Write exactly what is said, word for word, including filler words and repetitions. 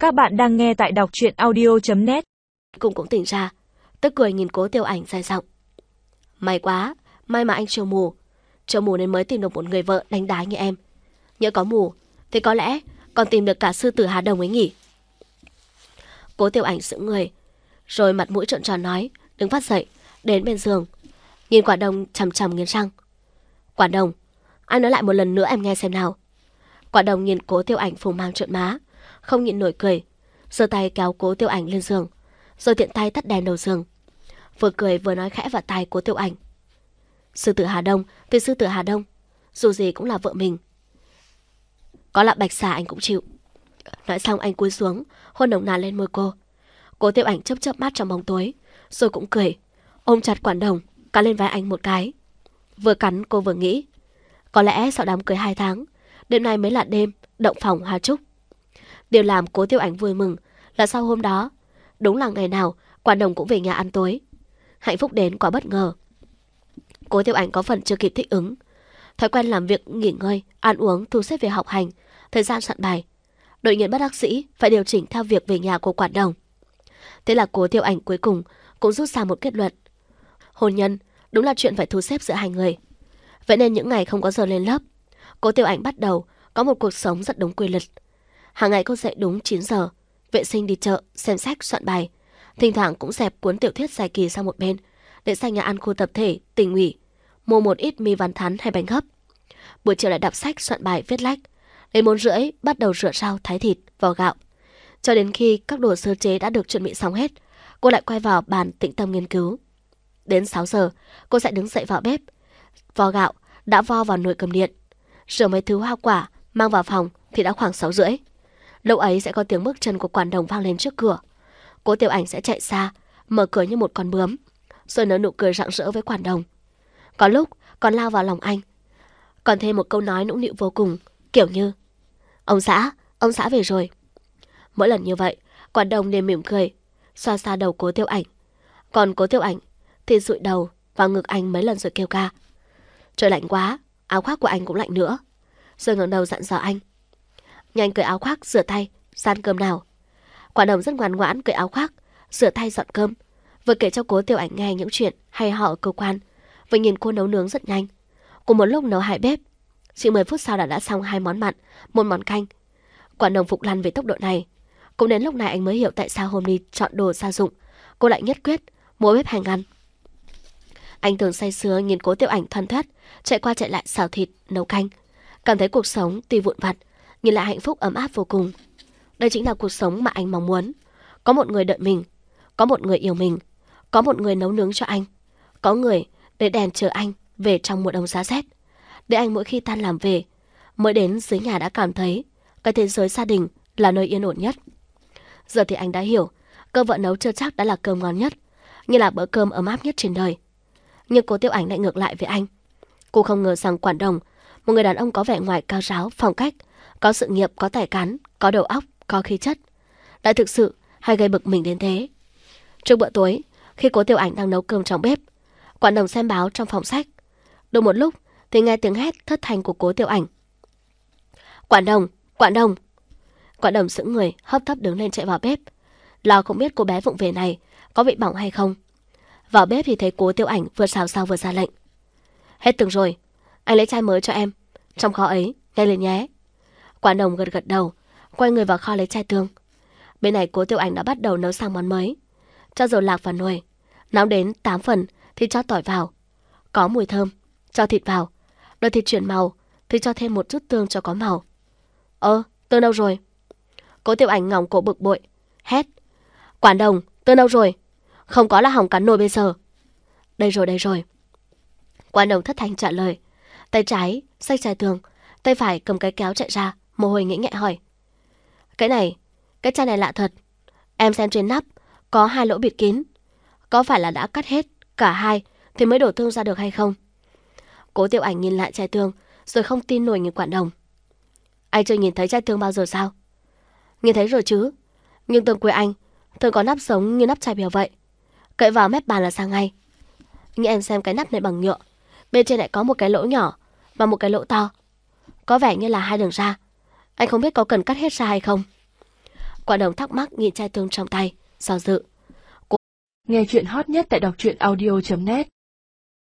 Các bạn đang nghe tại đọc truyện audio chấm net. Cũng cũng tỉnh ra, tức cười nhìn Cố Tiêu Ảnh dài giọng. May quá, may mà anh chưa mù. Chưa mù nên mới tìm được một người vợ đánh đá như em. Nhỡ có mù, thì có lẽ còn tìm được cả sư tử Hà Đồng ấy nhỉ. Cố Tiêu Ảnh sững người, rồi mặt mũi trợn tròn nói, đứng phát dậy, đến bên giường, nhìn Quả Đồng chằm chằm nghiến răng. Quả Đồng, anh nói lại một lần nữa em nghe xem nào. Quả Đồng nhìn Cố Tiêu Ảnh phùng mang trợn má, không nhịn nổi cười, giơ tay kéo Cố Tiêu Ảnh lên giường, rồi tiện tay tắt đèn đầu giường, vừa cười vừa nói khẽ vào tai Cố Tiêu Ảnh. Sư tử Hà Đông thì sư tử Hà Đông, dù gì cũng là vợ mình, có là bạch xà anh cũng chịu. Nói xong anh cúi xuống hôn nồng nàn lên môi cô. Cố Tiêu Ảnh chớp chớp mắt trong bóng tối, rồi cũng cười, ôm chặt Quản Đồng, cắn lên vai anh một cái. Vừa cắn cô vừa nghĩ, có lẽ sau đám cưới hai tháng, đêm nay mới là đêm động phòng hoa trúc. Điều làm Cố Tiêu Ảnh vui mừng là sau hôm đó, đúng là ngày nào Quản Đồng cũng về nhà ăn tối. Hạnh phúc đến quá bất ngờ. Cố Tiêu Ảnh có phần chưa kịp thích ứng. Thói quen làm việc, nghỉ ngơi, ăn uống, thu xếp về học hành, thời gian soạn bài, đột nhiên bất đắc dĩ phải điều chỉnh theo việc về nhà của Quản Đồng. Thế là Cố Tiêu Ảnh cuối cùng cũng rút ra một kết luận: hôn nhân đúng là chuyện phải thu xếp giữa hai người. Vậy nên những ngày không có giờ lên lớp, Cố Tiêu Ảnh bắt đầu có một cuộc sống rất đúng quy luật. Hàng ngày cô dậy đúng chín giờ, vệ sinh, đi chợ, xem sách, soạn bài, thỉnh thoảng cũng dẹp cuốn tiểu thuyết dài kỳ sang một bên để sang nhà ăn khu tập thể, tỉnh ủy, mua một ít mì vằn thắn hay bánh hấp. Buổi chiều lại đọc sách, soạn bài, viết lách. Đến bốn rưỡi bắt đầu rửa rau, thái thịt, vò gạo. Cho đến khi các đồ sơ chế đã được chuẩn bị xong hết, cô lại quay vào bàn tĩnh tâm nghiên cứu. Đến sáu giờ, cô sẽ đứng dậy vào bếp, vò gạo đã vo vào nồi cầm điện, rửa mấy thứ hoa quả mang vào phòng thì đã khoảng sáu rưỡi. Lúc ấy sẽ có tiếng bước chân của Quản Đồng vang lên trước cửa. Cố Tiêu Ảnh sẽ chạy xa, mở cửa như một con bướm, rồi nở nụ cười rạng rỡ với Quản Đồng. Có lúc còn lao vào lòng anh, còn thêm một câu nói nũng nịu vô cùng, kiểu như: ông xã, ông xã về rồi. Mỗi lần như vậy, Quản Đồng liền mỉm cười, xoa xoa đầu Cố Tiêu Ảnh. Còn Cố Tiêu Ảnh thì dụi đầu vào ngực anh mấy lần rồi kêu ca: trời lạnh quá, áo khoác của anh cũng lạnh nữa. Rồi ngẩng đầu dặn dò anh: nhanh cởi áo khoác, rửa tay, san cơm nào. Quản Đồng rất ngoan ngoãn cởi áo khoác, rửa tay, dọn cơm, vừa kể cho Cố Tiêu Ảnh nghe những chuyện hay ho ở cơ quan, vừa nhìn cô nấu nướng rất nhanh. Cùng một lúc nấu hai bếp, chỉ mười phút sau đã đã xong hai món mặn, một món canh. Quản Đồng phục lăn về tốc độ này. Cũng đến lúc này anh mới hiểu tại sao hôm đi chọn đồ gia dụng, cô lại nhất quyết mua bếp hành ăn. Anh thường say sưa nhìn Cố Tiêu Ảnh thoăn thoắt chạy qua chạy lại xào thịt, nấu canh, cảm thấy cuộc sống tuy vụn vặt nhưng lại hạnh phúc ấm áp vô cùng. Đây chính là cuộc sống mà anh mong muốn. Có một người đợi mình, có một người yêu mình, có một người nấu nướng cho anh, có người để đèn chờ anh về trong mùa đông giá rét, để anh mỗi khi tan làm về, mới đến dưới nhà đã cảm thấy cái thế giới gia đình là nơi yên ổn nhất. Giờ thì anh đã hiểu, cơm vợ nấu chưa chắc đã là cơm ngon nhất, như là bữa cơm ấm áp nhất trên đời. Nhưng Cố Tiêu Ảnh lại ngược lại với anh. Cô không ngờ rằng Quản Đồng, một người đàn ông có vẻ ngoài cao ráo, phong cách, có sự nghiệp, có tài cán, có đầu óc, có khí chất, lại thực sự hay gây bực mình đến thế. Trước bữa tối, khi Cố Tiêu Ảnh đang nấu cơm trong bếp, Quản Đồng xem báo trong phòng sách. Được một lúc thì nghe tiếng hét thất thanh của Cố Tiêu Ảnh: Quản Đồng, Quản Đồng. Quản Đồng sững người, hấp tấp đứng lên chạy vào bếp, lo không biết cô bé vụng về này có bị bỏng hay không. Vào bếp thì thấy Cố Tiêu Ảnh vừa xào xào vừa ra lệnh: hết từng rồi, anh lấy chai mới cho em, trong kho ấy, ngay lên nhé. Quản Đồng gật gật đầu, quay người vào kho lấy chai tương. Bên này Cố Tiêu Ảnh đã bắt đầu nấu sang món mới. Cho dầu lạc vào nồi, nóng đến tám phần thì cho tỏi vào, có mùi thơm, cho thịt vào, đợi thịt chuyển màu thì cho thêm một chút tương cho có màu. Ơ, tương đâu rồi? Cố Tiêu Ảnh ngỏng cổ bực bội, hét: Quản Đồng, tương đâu rồi? Không có là hỏng cắn nồi bây giờ. Đây rồi, đây rồi. Quản Đồng thất thanh trả lời, tay trái xách chai tương, tay phải cầm cái kéo chạy ra, mồ hôi nhễ nhẹ hỏi: cái này, cái chai này lạ thật. Em xem trên nắp có hai lỗ bịt kín, có phải là đã cắt hết cả hai thì mới đổ tương ra được hay không? Cố Tiêu Ảnh nhìn lại chai tương, rồi không tin nổi nhìn Quản Đồng: anh chưa nhìn thấy chai tương bao giờ sao? Nhìn thấy rồi chứ, nhưng tương quê anh thường có nắp giống như nắp chai bèo vậy, cậy vào mép bàn là sang ngay. Nhưng em xem cái nắp này bằng nhựa, bên trên lại có một cái lỗ nhỏ và một cái lỗ to, có vẻ như là hai đường ra. Anh không biết có cần cắt hết ra hay không? Quả Đồng thắc mắc nhìn chai tương trong tay, do dự. Nghe chuyện hot nhất tại đọc truyện audio chấm net